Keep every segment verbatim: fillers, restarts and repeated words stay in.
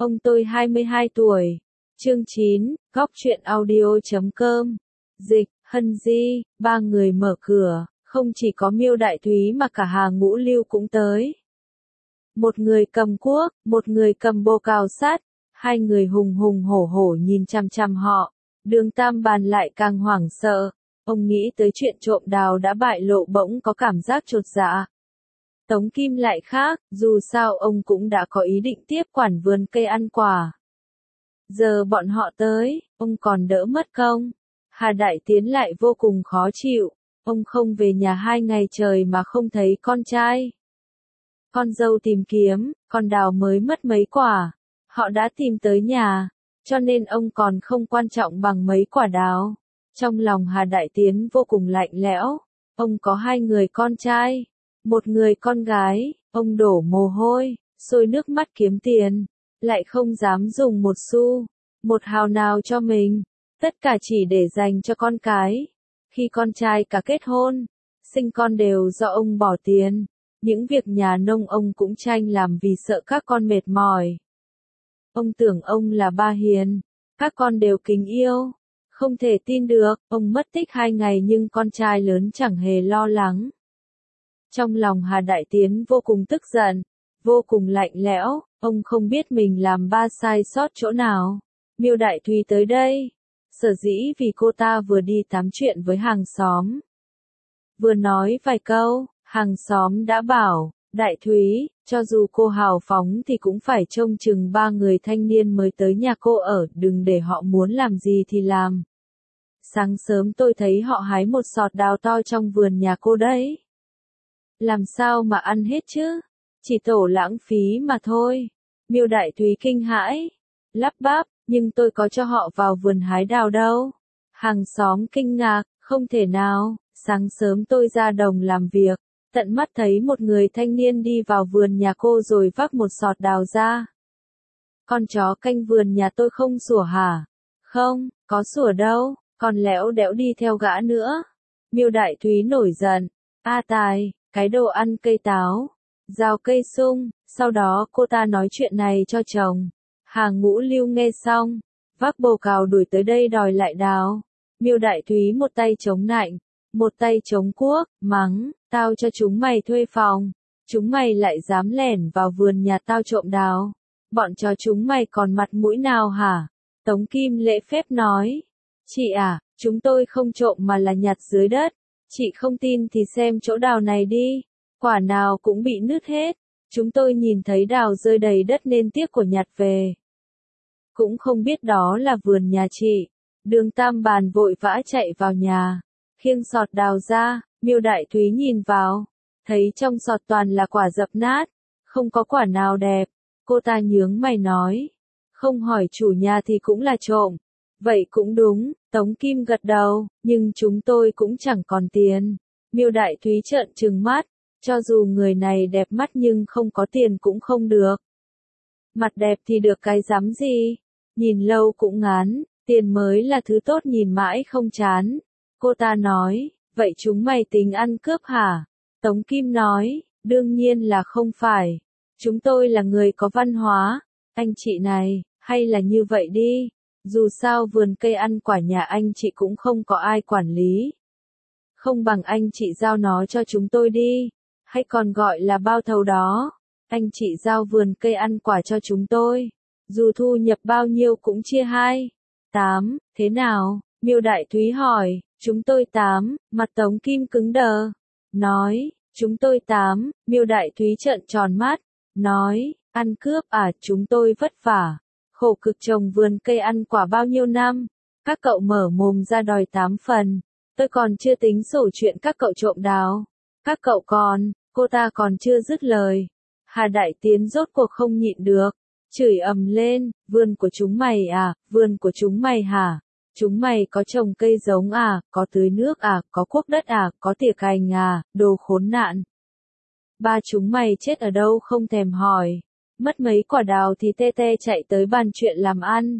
Ông tôi hai mươi hai tuổi. Chương chín, góc truyện audio chấm com. Dịch, Hân Di, ba người mở cửa, không chỉ có Miêu Đại Thúy mà cả Hà Ngũ Lưu cũng tới. Một người cầm cuốc, một người cầm bô cào sắt, hai người hùng hùng hổ hổ nhìn chằm chằm họ. Đường Tam Bàn lại càng hoảng sợ, ông nghĩ tới chuyện trộm đào đã bại lộ bỗng có cảm giác chột dạ. Tống Kim lại khác, dù sao ông cũng đã có ý định tiếp quản vườn cây ăn quả. Giờ bọn họ tới, ông còn đỡ mất công. Hà Đại Tiến lại vô cùng khó chịu, ông không về nhà hai ngày trời mà không thấy con trai. Con dâu tìm kiếm, con đào mới mất mấy quả. Họ đã tìm tới nhà, cho nên ông còn không quan trọng bằng mấy quả đào. Trong lòng Hà Đại Tiến vô cùng lạnh lẽo, ông có hai người con trai, một người con gái, ông đổ mồ hôi, sôi nước mắt kiếm tiền, lại không dám dùng một xu, một hào nào cho mình, tất cả chỉ để dành cho con cái. Khi con trai cả kết hôn, sinh con đều do ông bỏ tiền, những việc nhà nông ông cũng tranh làm vì sợ các con mệt mỏi. Ông tưởng ông là ba hiền, các con đều kính yêu, không thể tin được, ông mất tích hai ngày nhưng con trai lớn chẳng hề lo lắng. Trong lòng Hà Đại Tiến vô cùng tức giận, vô cùng lạnh lẽo, ông không biết mình làm ba sai sót chỗ nào. Miêu Đại Thúy tới đây, sở dĩ vì cô ta vừa đi tám chuyện với hàng xóm. Vừa nói vài câu, hàng xóm đã bảo, Đại Thúy, cho dù cô hào phóng thì cũng phải trông chừng ba người thanh niên mới tới nhà cô ở, đừng để họ muốn làm gì thì làm. Sáng sớm tôi thấy họ hái một sọt đào to trong vườn nhà cô đấy. Làm sao mà ăn hết chứ? Chỉ tổ lãng phí mà thôi. Miêu Đại Thúy kinh hãi, lắp bắp, nhưng tôi có cho họ vào vườn hái đào đâu. Hàng xóm kinh ngạc, không thể nào, sáng sớm tôi ra đồng làm việc, tận mắt thấy một người thanh niên đi vào vườn nhà cô rồi vác một sọt đào ra. Con chó canh vườn nhà tôi không sủa hả? Không, có sủa đâu, còn lẽo đẽo đi theo gã nữa. Miêu Đại Thúy nổi giận, a tài, cái đồ ăn cây táo, rào cây sung, sau đó cô ta nói chuyện này cho chồng. Hà Ngũ Lưu nghe xong, vác bồ cào đuổi tới đây đòi lại đào. Miêu Đại Thúy một tay chống nạnh, một tay chống cuốc, mắng, tao cho chúng mày thuê phòng, chúng mày lại dám lẻn vào vườn nhà tao trộm đào. Bọn chó chúng mày còn mặt mũi nào hả? Tống Kim lễ phép nói, chị à, chúng tôi không trộm mà là nhặt dưới đất. Chị không tin thì xem chỗ đào này đi, quả nào cũng bị nứt hết. Chúng tôi nhìn thấy đào rơi đầy đất nên tiếc của nhặt về. Cũng không biết đó là vườn nhà chị. Đường Tam Bàn vội vã chạy vào nhà, khiêng sọt đào ra. Miêu Đại Thúy nhìn vào, thấy trong sọt toàn là quả dập nát, không có quả nào đẹp. Cô ta nhướng mày nói, không hỏi chủ nhà thì cũng là trộm. Vậy cũng đúng, Tống Kim gật đầu, nhưng chúng tôi cũng chẳng còn tiền. Miêu Đại Thúy trợn trừng mắt, cho dù người này đẹp mắt nhưng không có tiền cũng không được. Mặt đẹp thì được cái dám gì, nhìn lâu cũng ngán, tiền mới là thứ tốt nhìn mãi không chán. Cô ta nói, vậy chúng mày tính ăn cướp hả? Tống Kim nói, đương nhiên là không phải. Chúng tôi là người có văn hóa. Anh chị này, hay là như vậy đi. Dù sao vườn cây ăn quả nhà anh chị cũng không có ai quản lý. Không bằng anh chị giao nó cho chúng tôi đi. Hay còn gọi là bao thầu đó. Anh chị giao vườn cây ăn quả cho chúng tôi. Dù thu nhập bao nhiêu cũng chia hai. Tám, thế nào? Miêu Đại Thúy hỏi. Chúng tôi tám, mặt Tống Kim cứng đờ. Nói, chúng tôi tám, Miêu Đại Thúy trợn tròn mắt. Nói, ăn cướp à, chúng tôi vất vả. Khổ cực trồng vườn cây ăn quả bao nhiêu năm. Các cậu mở mồm ra đòi tám phần. Tôi còn chưa tính sổ chuyện các cậu trộm đào. Các cậu còn, cô ta còn chưa dứt lời. Hà Đại Tiến rốt cuộc không nhịn được. Chửi ầm lên, vườn của chúng mày à, vườn của chúng mày hả? Chúng mày có trồng cây giống à, có tưới nước à, có cuốc đất à, có tỉa cành à, đồ khốn nạn. Ba chúng mày chết ở đâu không thèm hỏi. Mất mấy quả đào thì tê tê chạy tới bàn chuyện làm ăn.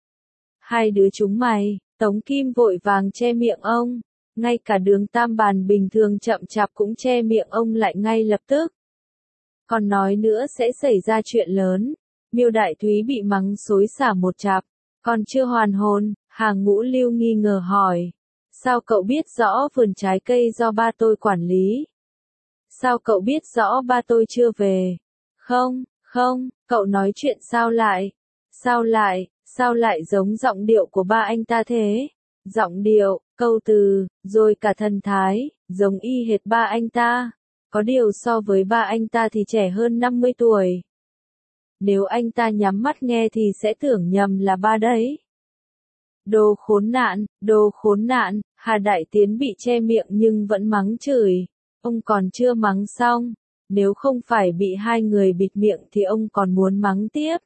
Hai đứa chúng mày, Tống Kim vội vàng che miệng ông. Ngay cả Đường Tam Bàn bình thường chậm chạp cũng che miệng ông lại ngay lập tức. Còn nói nữa sẽ xảy ra chuyện lớn. Miêu Đại Thúy bị mắng xối xả một chặp, còn chưa hoàn hồn, Hà Ngũ Lưu nghi ngờ hỏi. Sao cậu biết rõ vườn trái cây do ba tôi quản lý? Sao cậu biết rõ ba tôi chưa về? Không, không, cậu nói chuyện sao lại? Sao lại, sao lại giống giọng điệu của ba anh ta thế? Giọng điệu, câu từ, rồi cả thần thái, giống y hệt ba anh ta. Có điều so với ba anh ta thì trẻ hơn năm mươi tuổi. Nếu anh ta nhắm mắt nghe thì sẽ tưởng nhầm là ba đấy. Đồ khốn nạn, đồ khốn nạn, Hà Đại Tiến bị che miệng nhưng vẫn mắng chửi. Ông còn chưa mắng xong, nếu không phải bị hai người bịt miệng thì ông còn muốn mắng tiếp.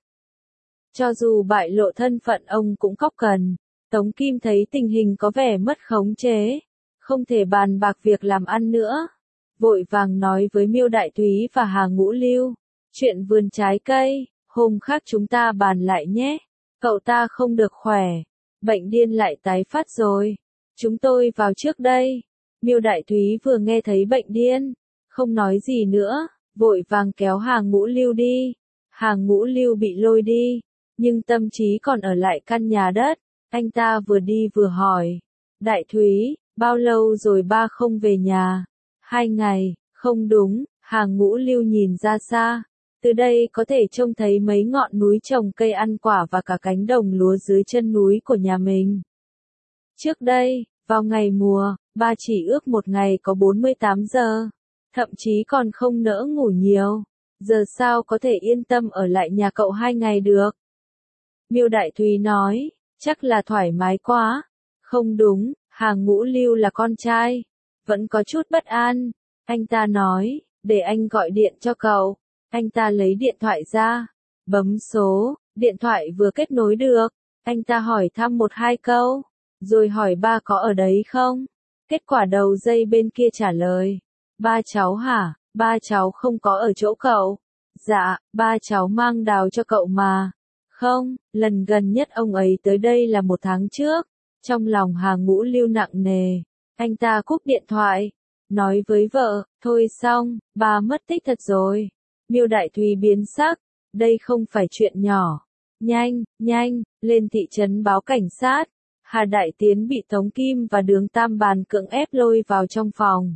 Cho dù bại lộ thân phận ông cũng khóc cần. Tống Kim thấy tình hình có vẻ mất khống chế, không thể bàn bạc việc làm ăn nữa. Vội vàng nói với Miêu Đại Thúy và Hà Ngũ Lưu, chuyện vườn trái cây, hôm khác chúng ta bàn lại nhé. Cậu ta không được khỏe, bệnh điên lại tái phát rồi. Chúng tôi vào trước đây. Miêu Đại Thúy vừa nghe thấy bệnh điên, không nói gì nữa, vội vàng kéo Hà Ngũ Lưu đi. Hà Ngũ Lưu bị lôi đi, nhưng tâm trí còn ở lại căn nhà đất. Anh ta vừa đi vừa hỏi, Đại Thúy, bao lâu rồi ba không về nhà? Hai ngày, không đúng, Hà Ngũ Lưu nhìn ra xa. Từ đây có thể trông thấy mấy ngọn núi trồng cây ăn quả và cả cánh đồng lúa dưới chân núi của nhà mình. Trước đây, vào ngày mùa, ba chỉ ước một ngày có bốn mươi tám giờ, thậm chí còn không nỡ ngủ nhiều. Giờ sao có thể yên tâm ở lại nhà cậu hai ngày được? Miêu Đại Thúy nói, chắc là thoải mái quá. Không đúng, Hà Ngũ Lưu là con trai, vẫn có chút bất an. Anh ta nói, để anh gọi điện cho cậu. Anh ta lấy điện thoại ra, bấm số, điện thoại vừa kết nối được. Anh ta hỏi thăm một hai câu, rồi hỏi ba có ở đấy không? Kết quả đầu dây bên kia trả lời, ba cháu hả? Ba cháu không có ở chỗ cậu. Dạ, ba cháu mang đào cho cậu mà. Không, lần gần nhất ông ấy tới đây là một tháng trước. Trong lòng Hà Ngũ Lưu nặng nề, anh ta cúp điện thoại, nói với vợ, thôi xong, ba mất tích thật rồi. Miêu Đại Thúy biến sắc, đây không phải chuyện nhỏ. Nhanh, nhanh, lên thị trấn báo cảnh sát. Hà Đại Tiến bị Tống Kim và Đường Tam Bàn cưỡng ép lôi vào trong phòng.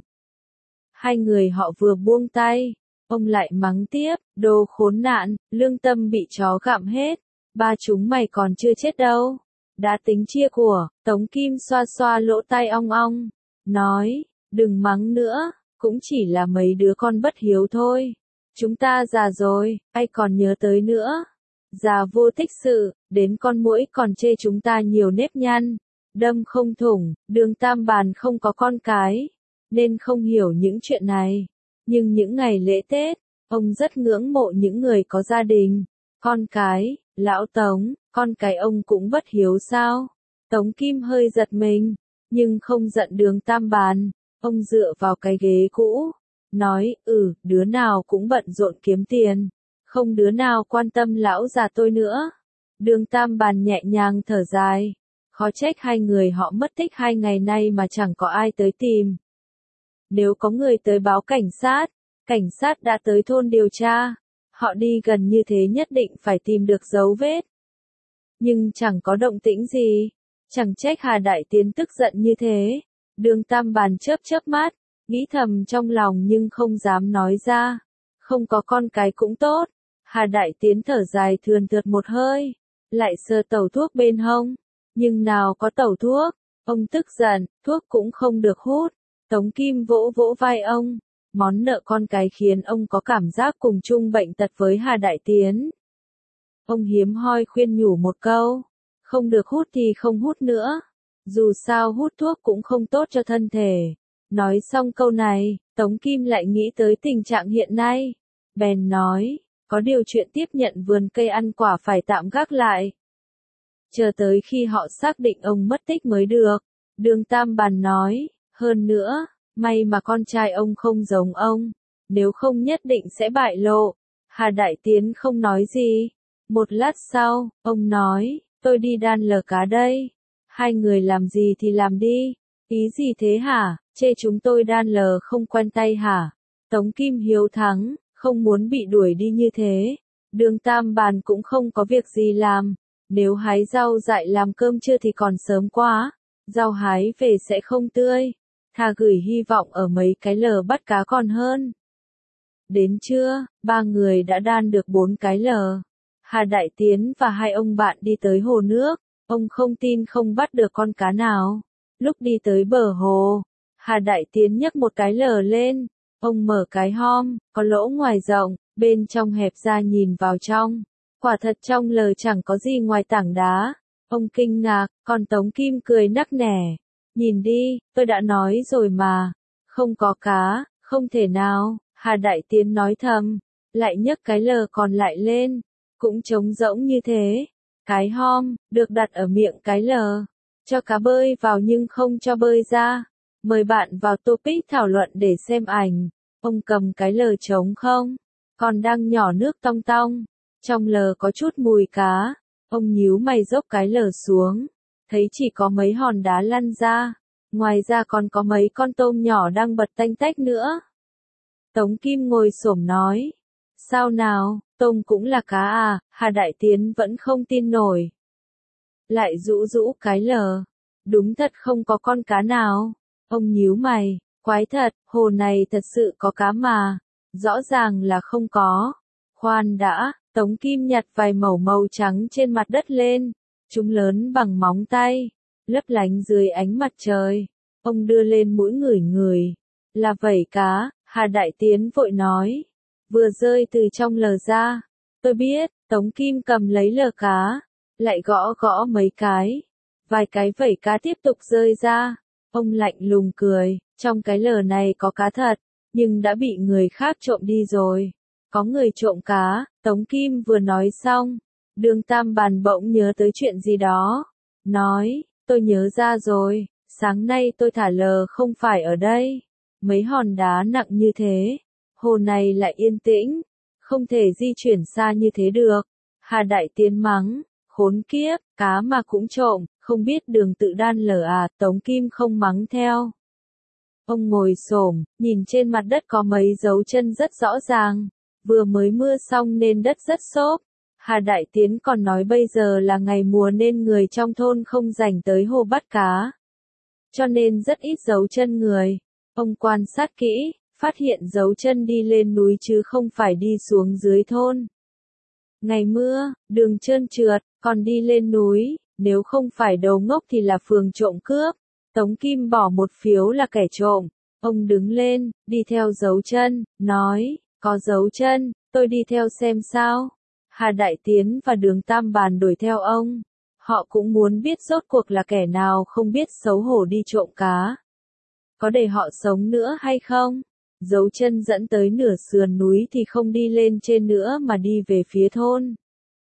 Hai người họ vừa buông tay, ông lại mắng tiếp, đồ khốn nạn, lương tâm bị chó gặm hết. Ba chúng mày còn chưa chết đâu. Đã tính chia của, Tống Kim xoa xoa lỗ tai ong ong, nói, đừng mắng nữa, cũng chỉ là mấy đứa con bất hiếu thôi. Chúng ta già rồi, ai còn nhớ tới nữa. Già vô tích sự, đến con muỗi còn chê chúng ta nhiều nếp nhăn, đâm không thủng. Đường Tam Bàn không có con cái, nên không hiểu những chuyện này. Nhưng những ngày lễ Tết, ông rất ngưỡng mộ những người có gia đình, con cái. Lão Tống, con cái ông cũng bất hiếu sao? Tống Kim hơi giật mình, nhưng không giận Đường Tam Bàn. Ông dựa vào cái ghế cũ, nói, ừ, đứa nào cũng bận rộn kiếm tiền, không đứa nào quan tâm lão già tôi nữa. Đường Tam Bàn nhẹ nhàng thở dài, khó trách hai người họ mất tích hai ngày nay mà chẳng có ai tới tìm. Nếu có người tới báo cảnh sát, cảnh sát đã tới thôn điều tra. Họ đi gần như thế nhất định phải tìm được dấu vết. Nhưng chẳng có động tĩnh gì. Chẳng trách Hà Đại Tiến tức giận như thế. Đường Tam Bàn chớp chớp mắt, nghĩ thầm trong lòng nhưng không dám nói ra. Không có con cái cũng tốt. Hà Đại Tiến thở dài thườn thượt một hơi, lại sờ tẩu thuốc bên hông. Nhưng nào có tẩu thuốc, ông tức giận, thuốc cũng không được hút. Tống Kim vỗ vỗ vai ông. Món nợ con cái khiến ông có cảm giác cùng chung bệnh tật với Hà Đại Tiến. Ông hiếm hoi khuyên nhủ một câu, không được hút thì không hút nữa. Dù sao hút thuốc cũng không tốt cho thân thể. Nói xong câu này, Tống Kim lại nghĩ tới tình trạng hiện nay. Bèn nói, có điều chuyện tiếp nhận vườn cây ăn quả phải tạm gác lại. Chờ tới khi họ xác định ông mất tích mới được. Đường Tam Bàn nói, hơn nữa, may mà con trai ông không giống ông, nếu không nhất định sẽ bại lộ. Hà Đại Tiến không nói gì. Một lát sau, ông nói, tôi đi đan lờ cá đây. Hai người làm gì thì làm đi. Ý gì thế hả, chê chúng tôi đan lờ không quen tay hả? Tống Kim hiếu thắng, không muốn bị đuổi đi như thế. Đường Tam Bàn cũng không có việc gì làm. Nếu hái rau dại làm cơm trưa thì còn sớm quá. Rau hái về sẽ không tươi. Thà gửi hy vọng ở mấy cái lờ bắt cá còn hơn. Đến trưa, ba người đã đan được bốn cái lờ. Hà Đại Tiến và hai ông bạn đi tới hồ nước. Ông không tin không bắt được con cá nào. Lúc đi tới bờ hồ, Hà Đại Tiến nhấc một cái lờ lên. Ông mở cái hom, có lỗ ngoài rộng, bên trong hẹp ra nhìn vào trong. Quả thật trong lờ chẳng có gì ngoài tảng đá. Ông kinh ngạc, còn Tống Kim cười nắc nẻ. Nhìn đi, tôi đã nói rồi mà. Không có cá, không thể nào. Hà Đại Tiến nói thầm, lại nhấc cái lờ còn lại lên. Cũng trống rỗng như thế. Cái hom, được đặt ở miệng cái lờ. Cho cá bơi vào nhưng không cho bơi ra. Mời bạn vào topic thảo luận để xem ảnh. Ông cầm cái lờ trống không? Còn đang nhỏ nước tong tong. Trong lờ có chút mùi cá. Ông nhíu mày dốc cái lờ xuống. Thấy chỉ có mấy hòn đá lăn ra. Ngoài ra còn có mấy con tôm nhỏ đang bật tanh tách nữa. Tống Kim ngồi xổm nói. Sao nào, tôm cũng là cá à? Hà Đại Tiến vẫn không tin nổi. Lại rũ rũ cái lờ. Đúng thật không có con cá nào. Ông nhíu mày, quái thật, hồ này thật sự có cá mà. Rõ ràng là không có. Khoan đã, Tống Kim nhặt vài mẩu màu trắng trên mặt đất lên. Chúng lớn bằng móng tay, lấp lánh dưới ánh mặt trời. Ông đưa lên mũi ngửi ngửi. Là vảy cá, Hà Đại Tiến vội nói. Vừa rơi từ trong lờ ra. Tôi biết, Tống Kim cầm lấy lờ cá. Lại gõ gõ mấy cái. Vài cái vảy cá tiếp tục rơi ra. Ông lạnh lùng cười, trong cái lờ này có cá thật, nhưng đã bị người khác trộm đi rồi. Có người trộm cá, Tống Kim vừa nói xong. Đường Tam Bàn bỗng nhớ tới chuyện gì đó. Nói, tôi nhớ ra rồi, sáng nay tôi thả lờ không phải ở đây. Mấy hòn đá nặng như thế, hồ này lại yên tĩnh, không thể di chuyển xa như thế được. Hà Đại Tiến mắng, khốn kiếp, cá mà cũng trộm, không biết đường tự đan lờ à? Tống Kim không mắng theo. Ông ngồi xổm, nhìn trên mặt đất có mấy dấu chân rất rõ ràng. Vừa mới mưa xong nên đất rất xốp. Hà Đại Tiến còn nói bây giờ là ngày mùa nên người trong thôn không rảnh tới hồ bắt cá. Cho nên rất ít dấu chân người. Ông quan sát kỹ, phát hiện dấu chân đi lên núi chứ không phải đi xuống dưới thôn. Ngày mưa, đường trơn trượt, còn đi lên núi, nếu không phải đầu ngốc thì là phường trộm cướp. Tống Kim bỏ một phiếu là kẻ trộm. Ông đứng lên, đi theo dấu chân, nói, có dấu chân, tôi đi theo xem sao. Hà Đại Tiến và Đường Tam Bàn đuổi theo ông. Họ cũng muốn biết rốt cuộc là kẻ nào không biết xấu hổ đi trộm cá. Có để họ sống nữa hay không? Dấu chân dẫn tới nửa sườn núi thì không đi lên trên nữa mà đi về phía thôn.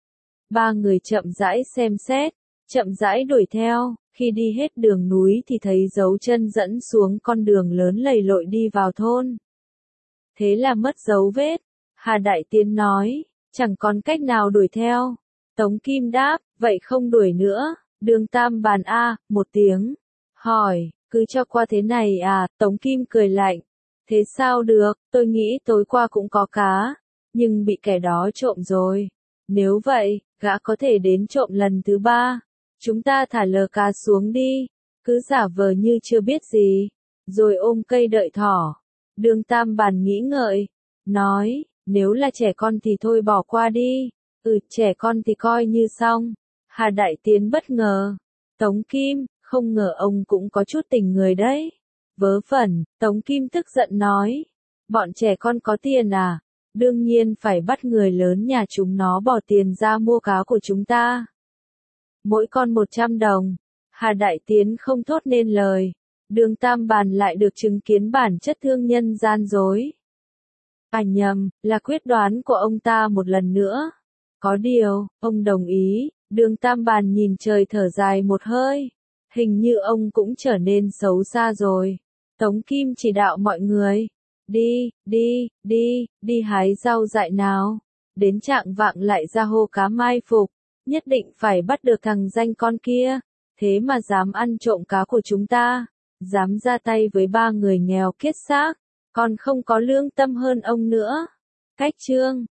Ba người chậm rãi xem xét, chậm rãi đuổi theo, khi đi hết đường núi thì thấy dấu chân dẫn xuống con đường lớn lầy lội đi vào thôn. Thế là mất dấu vết. Hà Đại Tiến nói, chẳng còn cách nào đuổi theo. Tống Kim đáp, vậy không đuổi nữa. Đường Tam Bàn a, một tiếng. Hỏi, cứ cho qua thế này à? Tống Kim cười lạnh. Thế sao được, tôi nghĩ tối qua cũng có cá, nhưng bị kẻ đó trộm rồi. Nếu vậy, gã có thể đến trộm lần thứ ba. Chúng ta thả lờ cá xuống đi, cứ giả vờ như chưa biết gì, rồi ôm cây đợi thỏ. Đường Tam Bàn nghĩ ngợi, nói, nếu là trẻ con thì thôi bỏ qua đi. Ừ, trẻ con thì coi như xong. Hà Đại Tiến bất ngờ. Tống Kim, không ngờ ông cũng có chút tình người đấy. Vớ vẩn, Tống Kim tức giận nói. Bọn trẻ con có tiền à? Đương nhiên phải bắt người lớn nhà chúng nó bỏ tiền ra mua cá của chúng ta. Mỗi con một trăm đồng. Hà Đại Tiến không thốt nên lời. Đường Tam Bàn lại được chứng kiến bản chất thương nhân gian dối. À nhầm, là quyết đoán của ông ta một lần nữa. Có điều, ông đồng ý. Đường Tam Bàn nhìn trời thở dài một hơi. Hình như ông cũng trở nên xấu xa rồi. Tống Kim chỉ đạo mọi người. Đi, đi, đi, đi hái rau dại nào. Đến trạng vạng lại ra hô cá mai phục. Nhất định phải bắt được thằng danh con kia. Thế mà dám ăn trộm cá của chúng ta. Dám ra tay với ba người nghèo kiết xác. Còn không có lương tâm hơn ông nữa. Cách chương.